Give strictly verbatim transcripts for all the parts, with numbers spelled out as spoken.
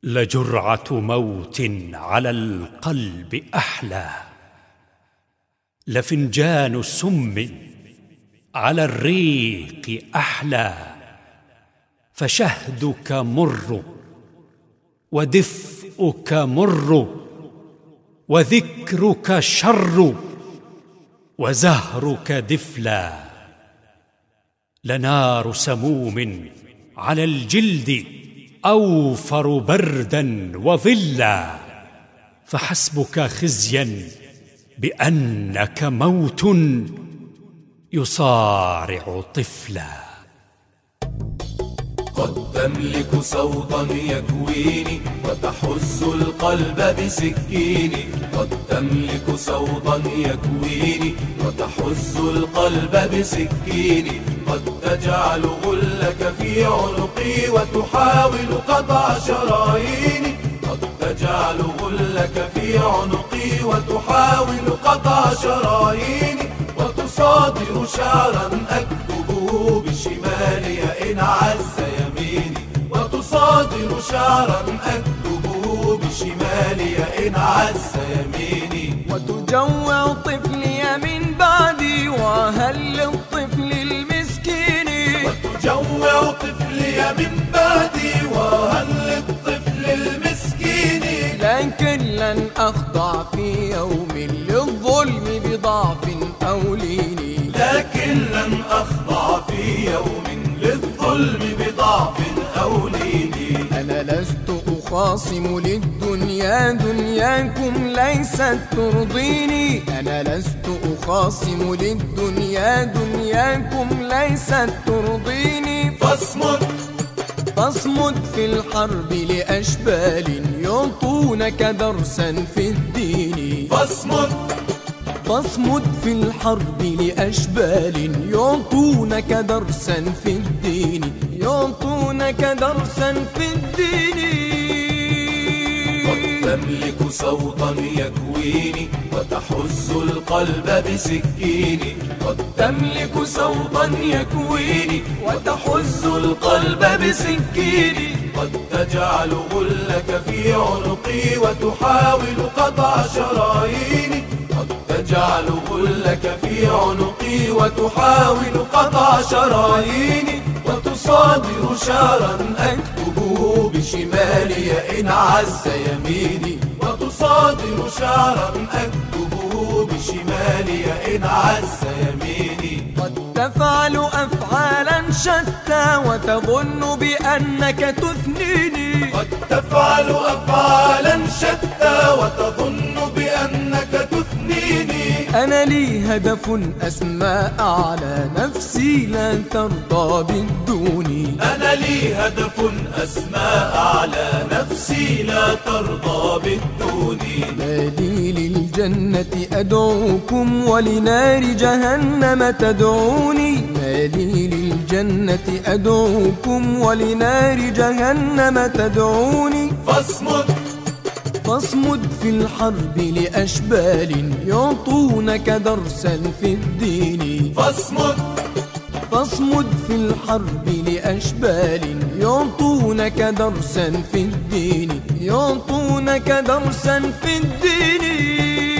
لجرعة موت على القلب أحلى، لفنجان سم على الريق أحلى، فشهدك مر ودفئك مر وذكرك شر وزهرك دفلا، لنار سموم على الجلد أوفر بردا وظلا، فحسبك خزيا بأنك موت يصارع طفلا. قد تملك صوتا يكويني وتحز القلب بسكيني، قد تملك صوتا يكويني وتحز القلب بسكيني، قد تجعل غلك في عنقي وتحاول قطع شراييني، قد تجعل غلك في عنقي وتحاول قطع شراييني، وتصادر شعرا أكتبه بشمالي إن عز يميني، وتصادر شعرا أكتبه بشمالي إن عز يميني، وتجوع طفلي من بعدي وهل للطفل المسكين، وتجوع طفلي من بعدي وهل للطفل المسكين، لكن لن أخضع في يوم للظلم بضعف أو لين، لكن لن أخضع في يوم للظلم بضعف أو لين. أنا لست أخاصم للدنيا دنياكم ليست ترضيني، أنا لست أخاصم للدنيا دنياكم ليست ترضيني، فاصمد فاصمد في الحرب لأشبال يعطونك درسا في الدين، فاصمد فاصمد في الحرب لأشبال يعطونك درسا في الدين، يعطونك درسا في الدين. قد تملك صوتا يكويني وتحز القلب بسكيني، قد تملك صوتا يكويني وتحز القلب بسكيني، قد تجعل غلك في عنقي وتحاول قطع شراييني، قد تجعل غلك في عنقي وتحاول قطع شراييني، وتصادر شعرا أكتبه بشمالي إن عز يميني، وتصادر شعرا أكتبه بشمالي إن عز يميني. قد تفعل أفعالا شتى وتظن بأنك تثنيني، قد تفعل أفعالا شتى وتظن بأنك تثنيني، أنا لي هدف أسمى أعلى نفسي لا ترضى بالدون، أنا لي هدف أسمى أعلى نفسي لا ترضى بالدون، ما لي للجنة أدعوكم ولنار جهنم تدعوني، ما لي للجنة أدعوكم ولنار جهنم تدعوني، فاصمد فاصمد في الحرب لأشبال يعطونك درسا في الدين، فاصمد فاصمد في الحرب لأشبال يعطونك درسا في الدين، يعطونك درسا في الدين.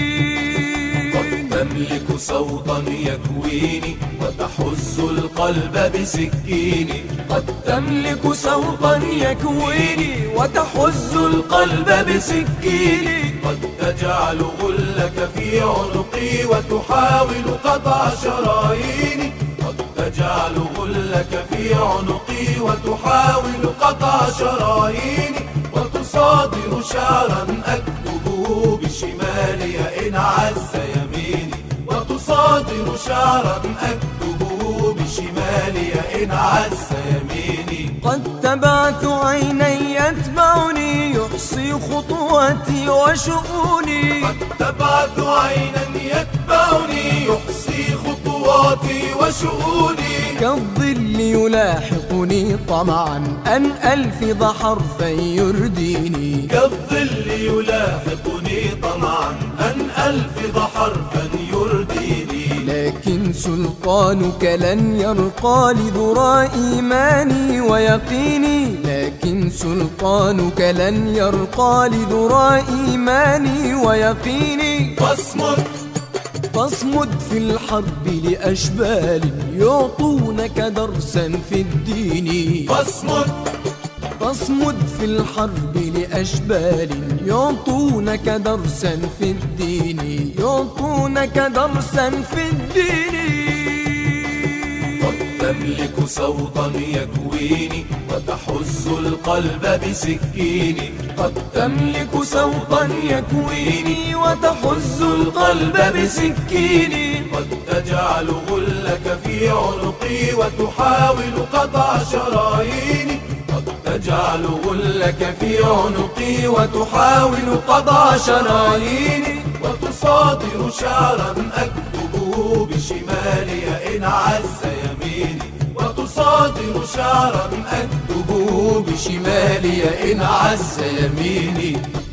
قد تملك صوتا يكويني وتحز القلب بسكيني، قد تملك صوتا يكويني وتحز القلب بسكيني، قد تجعل غلك في عنقي وتحاول قطع شراييني، قد تجعل غلك في عنقي وتحاول قطع شراييني، وتصادر شعرا أكتبه بشمالي إن عز يميني، وتصادر شعرا أكتبه بشمالي إن عز يميني. قد تبعت عيني يتبعني يحصي خطواتي وشؤوني، قد تبعت عينا يتبعني يحصي خطواتي وشؤوني، كالظل يلاحقني طمعا أن ألفظ حرفا يرديني، كالظل يلاحقني طمعا أن ألفظ حرفا يرديني، لكن سلطانك لن يرقى لذرى إيماني ويقيني، لكن سلطانك لن يرقى لذرى إيماني ويقيني. فاصمد فاصمد في الحرب لأشبال يعطونك درسا في الدين. فاصمد فاصمد في الحرب لأشبال يعطونك درسا في الدين، يعطونك درسا في الدين. قد تملك صوتا يكويني وتحز القلب بسكيني. قد تملك صوتا يكويني وتحز القلب بسكيني. قد تجعل غلك في عنقي وتحاول قطع شراييني. قد تجعل غلك في عنقي وتحاول قطع شراييني. وتصادر شعرا أكتبه بشمالي إن عز يميني. وتصادر شعرا أكتبه بشمالي إن عز يميني.